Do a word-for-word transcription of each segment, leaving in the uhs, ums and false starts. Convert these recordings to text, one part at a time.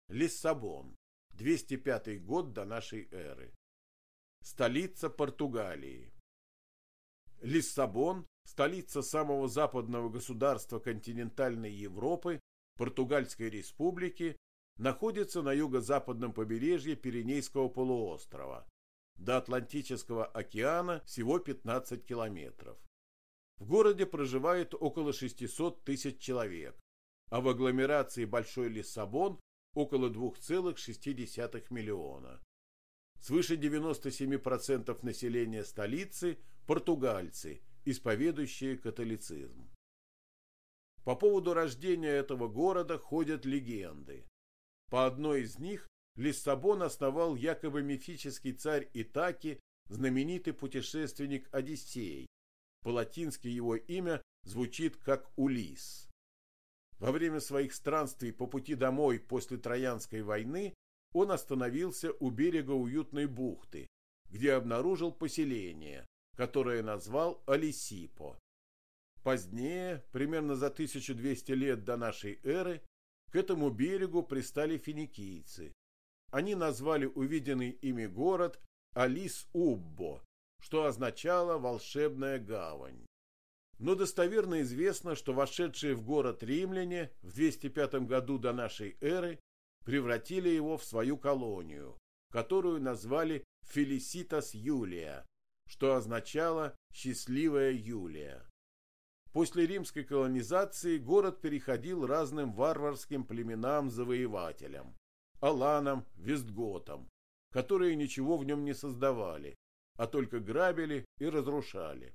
Лиссабон, двести пятый год до нашей эры. Столица Португалии. Лиссабон, столица самого западного государства континентальной Европы, Португальской республики, находится на юго-западном побережье Пиренейского полуострова. До Атлантического океана всего пятнадцать километров. В городе проживает около шестисот тысяч человек, а в агломерации Большой Лиссабон около двух целых шести десятых миллиона. Свыше девяноста семи процентов населения столицы – португальцы, исповедующие католицизм. По поводу рождения этого города ходят легенды. По одной из них Лиссабон основал якобы мифический царь Итаки, знаменитый путешественник Одиссей. По-латински его имя звучит как Улисс. Во время своих странствий по пути домой после Троянской войны он остановился у берега уютной бухты, где обнаружил поселение, которое назвал Алисипо. Позднее, примерно за тысячу двести лет до нашей эры, к этому берегу пристали финикийцы. Они назвали увиденный ими город Алис-Уббо, что означало «волшебная гавань». Но достоверно известно, что вошедшие в город римляне в двести пятом году до нашей эры превратили его в свою колонию, которую назвали Фелиситас Юлия, что означало «счастливая Юлия». После римской колонизации город переходил разным варварским племенам-завоевателям, аланам, вестготам, которые ничего в нем не создавали, а только грабили и разрушали.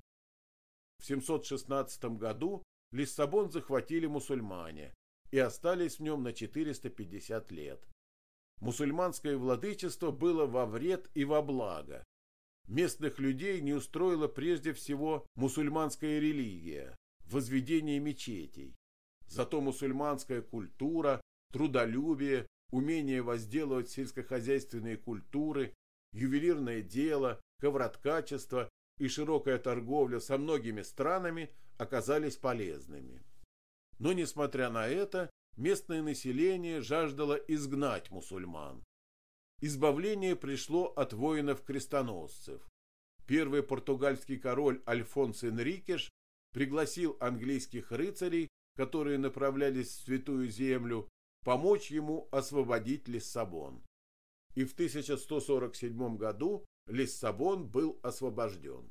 В семьсот шестнадцатом году Лиссабон захватили мусульмане и остались в нем на четыреста пятьдесят лет. Мусульманское владычество было во вред и во благо. Местных людей не устроила прежде всего мусульманская религия, возведение мечетей. Зато мусульманская культура, трудолюбие, умение возделывать сельскохозяйственные культуры, ювелирное дело, ковроткачество и широкая торговля со многими странами оказались полезными. Но, несмотря на это, местное население жаждало изгнать мусульман. Избавление пришло от воинов-крестоносцев. Первый португальский король Альфонсо Энрикеш пригласил английских рыцарей, которые направлялись в Святую Землю, помочь ему освободить Лиссабон. И в тысяча сто сорок седьмом году Лиссабон был освобожден.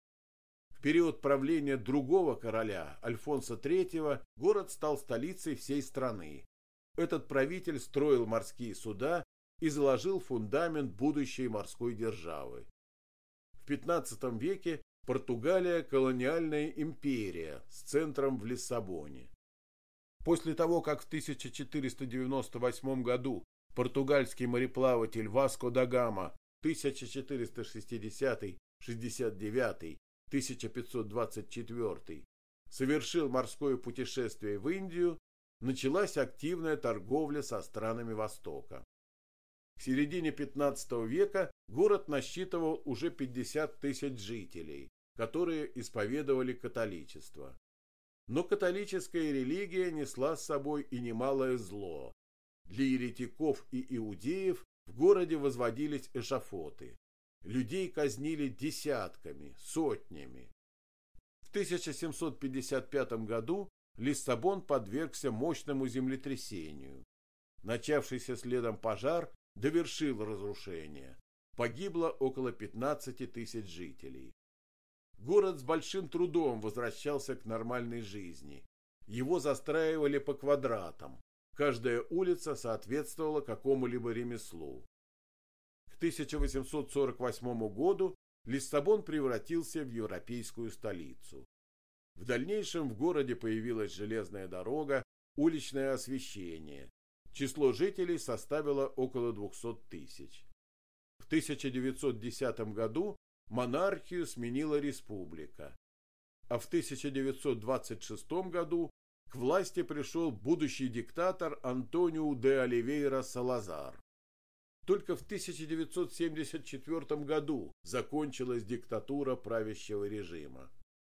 В период правления другого короля, Альфонса третьего, город стал столицей всей страны. Этот правитель строил морские суда и заложил фундамент будущей морской державы. В пятнадцатом веке Португалия – колониальная империя с центром в Лиссабоне. После того, как в тысяча четыреста девяносто восьмом году португальский мореплаватель Васко да Гама тысяча четыреста шестидесятый — шестьдесят девятый — тысяча пятьсот двадцать четвёртый совершил морское путешествие в Индию, началась активная торговля со странами Востока. К середине пятнадцатого века город насчитывал уже пятьдесят тысяч жителей, которые исповедовали католичество. Но католическая религия несла с собой и немалое зло. Для еретиков и иудеев в городе возводились эшафоты. Людей казнили десятками, сотнями. В тысяча семьсот пятьдесят пятом году Лиссабон подвергся мощному землетрясению. Начавшийся следом пожар довершил разрушение. Погибло около пятнадцати тысяч жителей. Город с большим трудом возвращался к нормальной жизни. Его застраивали по квадратам. Каждая улица соответствовала какому-либо ремеслу. К тысяча восемьсот сорок восьмому году Лиссабон превратился в европейскую столицу. В дальнейшем в городе появилась железная дорога, уличное освещение. Число жителей составило около двухсот тысяч. В тысяча девятьсот десятом году монархию сменила республика, а в тысяча девятьсот двадцать шестом году к власти пришел будущий диктатор Антониу де Оливейра Салазар. Только в тысяча девятьсот семьдесят четвёртом году закончилась диктатура правящего режима.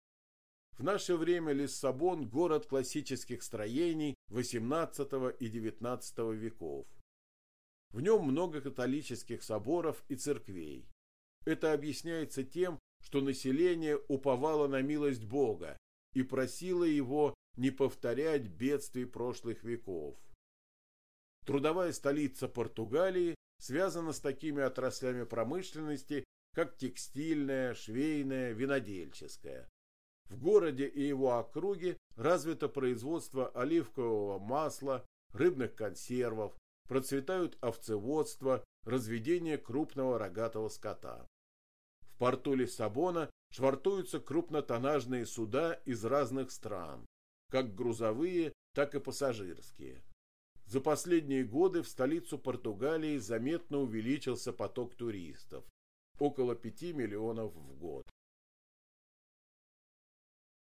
В наше время Лиссабон – город классических строений восемнадцатого и девятнадцатого веков. В нем много католических соборов и церквей. Это объясняется тем, что население уповало на милость Бога и просило его не повторять бедствий прошлых веков. Трудовая столица Португалии связана с такими отраслями промышленности, как текстильная, швейная, винодельческая. В городе и его округе развито производство оливкового масла, рыбных консервов, процветают овцеводство, разведение крупного рогатого скота. В порту Лиссабона швартуются крупнотоннажные суда из разных стран, как грузовые, так и пассажирские. За последние годы в столицу Португалии заметно увеличился поток туристов – около пяти миллионов в год.